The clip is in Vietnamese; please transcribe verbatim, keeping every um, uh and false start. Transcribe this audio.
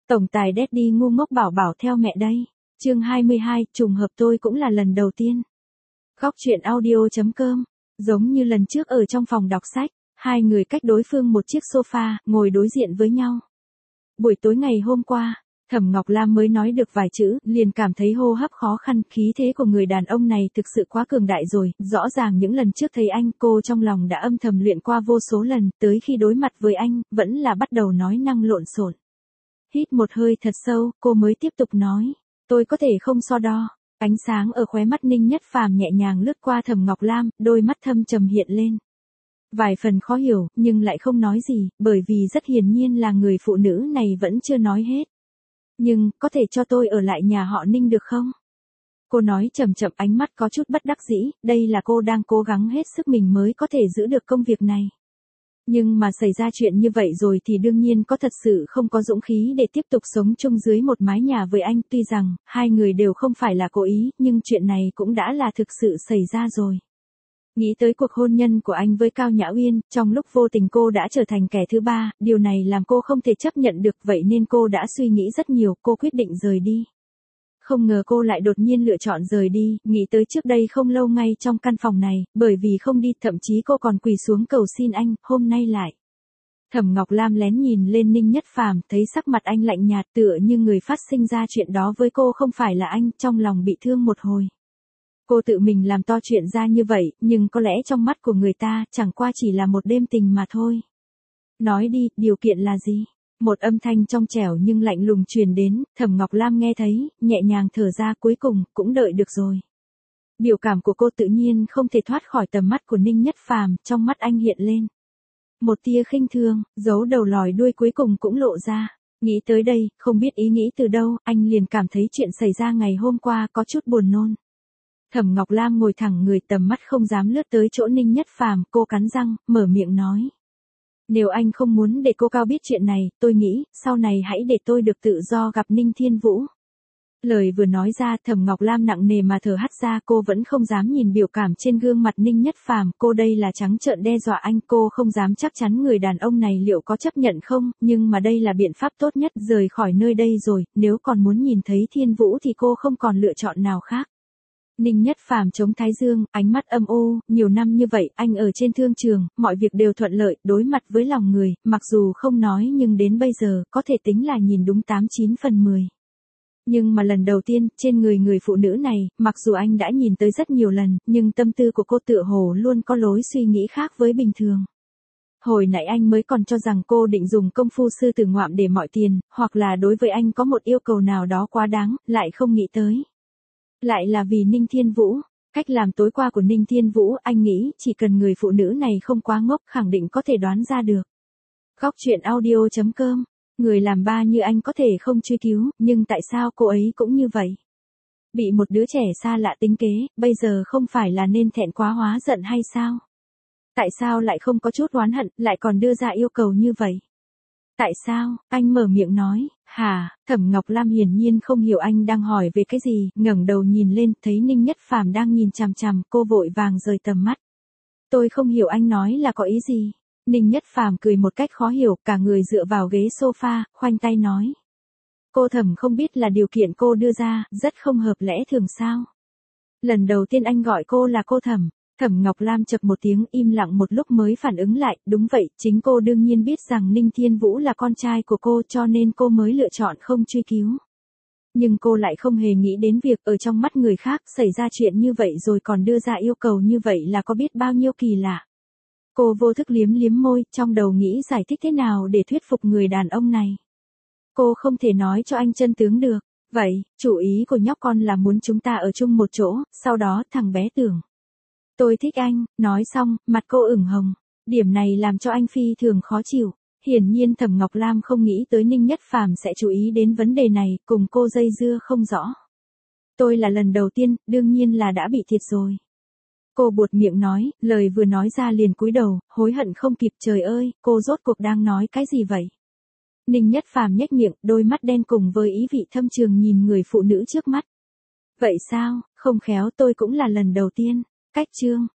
Tổng tài Daddy ngu ngốc bảo bảo theo mẹ đây. Chương hai mươi hai, trùng hợp tôi cũng là lần đầu tiên. Góc truyện audio chấm com. Giống như lần trước ở trong phòng đọc sách, hai người cách đối phương một chiếc sofa, ngồi đối diện với nhau. Buổi tối ngày hôm qua, Thẩm Ngọc Lam mới nói được vài chữ, liền cảm thấy hô hấp khó khăn, khí thế của người đàn ông này thực sự quá cường đại rồi, rõ ràng những lần trước thấy anh, cô trong lòng đã âm thầm luyện qua vô số lần, tới khi đối mặt với anh, vẫn là bắt đầu nói năng lộn xộn. Hít một hơi thật sâu, cô mới tiếp tục nói, tôi có thể không so đo. Ánh sáng ở khóe mắt Ninh Nhất Phàm nhẹ nhàng lướt qua Thẩm Ngọc Lam, đôi mắt thâm trầm hiện lên. Vài phần khó hiểu, nhưng lại không nói gì, bởi vì rất hiển nhiên là người phụ nữ này vẫn chưa nói hết. Nhưng, có thể cho tôi ở lại nhà họ Ninh được không? Cô nói chậm chậm, ánh mắt có chút bất đắc dĩ, đây là cô đang cố gắng hết sức mình mới có thể giữ được công việc này. Nhưng mà xảy ra chuyện như vậy rồi thì đương nhiên có thật sự không có dũng khí để tiếp tục sống chung dưới một mái nhà với anh. Tuy rằng, hai người đều không phải là cố ý, nhưng chuyện này cũng đã là thực sự xảy ra rồi. Nghĩ tới cuộc hôn nhân của anh với Cao Nhã Uyên, trong lúc vô tình cô đã trở thành kẻ thứ ba, điều này làm cô không thể chấp nhận được, vậy nên cô đã suy nghĩ rất nhiều, cô quyết định rời đi. Không ngờ cô lại đột nhiên lựa chọn rời đi, nghĩ tới trước đây không lâu ngay trong căn phòng này, bởi vì không đi, thậm chí cô còn quỳ xuống cầu xin anh, hôm nay lại. Thẩm Ngọc Lam lén nhìn lên Ninh Nhất Phàm, thấy sắc mặt anh lạnh nhạt tựa như người phát sinh ra chuyện đó với cô không phải là anh, trong lòng bị thương một hồi. Cô tự mình làm to chuyện ra như vậy, nhưng có lẽ trong mắt của người ta, chẳng qua chỉ là một đêm tình mà thôi. Nói đi, điều kiện là gì? Một âm thanh trong trẻo nhưng lạnh lùng truyền đến, Thẩm Ngọc Lam nghe thấy, nhẹ nhàng thở ra, cuối cùng, cũng đợi được rồi. Biểu cảm của cô tự nhiên không thể thoát khỏi tầm mắt của Ninh Nhất Phàm, trong mắt anh hiện lên. Một tia khinh thường, giấu đầu lòi đuôi cuối cùng cũng lộ ra. Nghĩ tới đây, không biết ý nghĩ từ đâu, anh liền cảm thấy chuyện xảy ra ngày hôm qua có chút buồn nôn. Thẩm Ngọc Lam ngồi thẳng người, tầm mắt không dám lướt tới chỗ Ninh Nhất Phàm, cô cắn răng, mở miệng nói. Nếu anh không muốn để cô Cao biết chuyện này, tôi nghĩ, sau này hãy để tôi được tự do gặp Ninh Thiên Vũ. Lời vừa nói ra, Thẩm Ngọc Lam nặng nề mà thở hắt ra, cô vẫn không dám nhìn biểu cảm trên gương mặt Ninh Nhất Phàm, cô đây là trắng trợn đe dọa anh, cô không dám chắc chắn người đàn ông này liệu có chấp nhận không, nhưng mà đây là biện pháp tốt nhất, rời khỏi nơi đây rồi, nếu còn muốn nhìn thấy Thiên Vũ thì cô không còn lựa chọn nào khác. Ninh Nhất Phàm chống thái dương, ánh mắt âm u, nhiều năm như vậy, anh ở trên thương trường, mọi việc đều thuận lợi, đối mặt với lòng người, mặc dù không nói nhưng đến bây giờ, có thể tính là nhìn đúng tám chín phần mười. Nhưng mà lần đầu tiên, trên người người phụ nữ này, mặc dù anh đã nhìn tới rất nhiều lần, nhưng tâm tư của cô tựa hồ luôn có lối suy nghĩ khác với bình thường. Hồi nãy anh mới còn cho rằng cô định dùng công phu sư tử ngoạm để mọi tiền, hoặc là đối với anh có một yêu cầu nào đó quá đáng, lại không nghĩ tới. Lại là vì Ninh Thiên Vũ. Cách làm tối qua của Ninh Thiên Vũ, anh nghĩ chỉ cần người phụ nữ này không quá ngốc, khẳng định có thể đoán ra được. Góc truyện audio chấm com. Người làm ba như anh có thể không truy cứu, nhưng tại sao cô ấy cũng như vậy? Bị một đứa trẻ xa lạ tính kế, bây giờ không phải là nên thẹn quá hóa giận hay sao? Tại sao lại không có chút oán hận, lại còn đưa ra yêu cầu như vậy? Tại sao? Anh mở miệng nói. Hả? Thẩm Ngọc Lam hiển nhiên không hiểu anh đang hỏi về cái gì, ngẩng đầu nhìn lên, thấy Ninh Nhất Phàm đang nhìn chằm chằm, cô vội vàng rời tầm mắt. Tôi không hiểu anh nói là có ý gì. Ninh Nhất Phàm cười một cách khó hiểu, cả người dựa vào ghế sofa, khoanh tay nói. Cô Thẩm không biết là điều kiện cô đưa ra, rất không hợp lẽ thường sao. Lần đầu tiên anh gọi cô là cô Thẩm. Thẩm Ngọc Lam chập một tiếng, im lặng một lúc mới phản ứng lại, đúng vậy, chính cô đương nhiên biết rằng Ninh Thiên Vũ là con trai của cô, cho nên cô mới lựa chọn không truy cứu. Nhưng cô lại không hề nghĩ đến việc ở trong mắt người khác xảy ra chuyện như vậy rồi còn đưa ra yêu cầu như vậy là có biết bao nhiêu kỳ lạ. Cô vô thức liếm liếm môi, trong đầu nghĩ giải thích thế nào để thuyết phục người đàn ông này. Cô không thể nói cho anh chân tướng được. Vậy, chủ ý của nhóc con là muốn chúng ta ở chung một chỗ, sau đó thằng bé tưởng. Tôi thích anh, nói xong, mặt cô ửng hồng. Điểm này làm cho anh phi thường khó chịu. Hiển nhiên Thẩm Ngọc Lam không nghĩ tới Ninh Nhất Phàm sẽ chú ý đến vấn đề này, cùng cô dây dưa không rõ. Tôi là lần đầu tiên, đương nhiên là đã bị thiệt rồi. Cô buột miệng nói, lời vừa nói ra liền cúi đầu, hối hận không kịp, trời ơi, cô rốt cuộc đang nói cái gì vậy? Ninh Nhất Phàm nhếch miệng, đôi mắt đen cùng với ý vị thâm trường nhìn người phụ nữ trước mắt. Vậy sao, không khéo tôi cũng là lần đầu tiên. Cách chương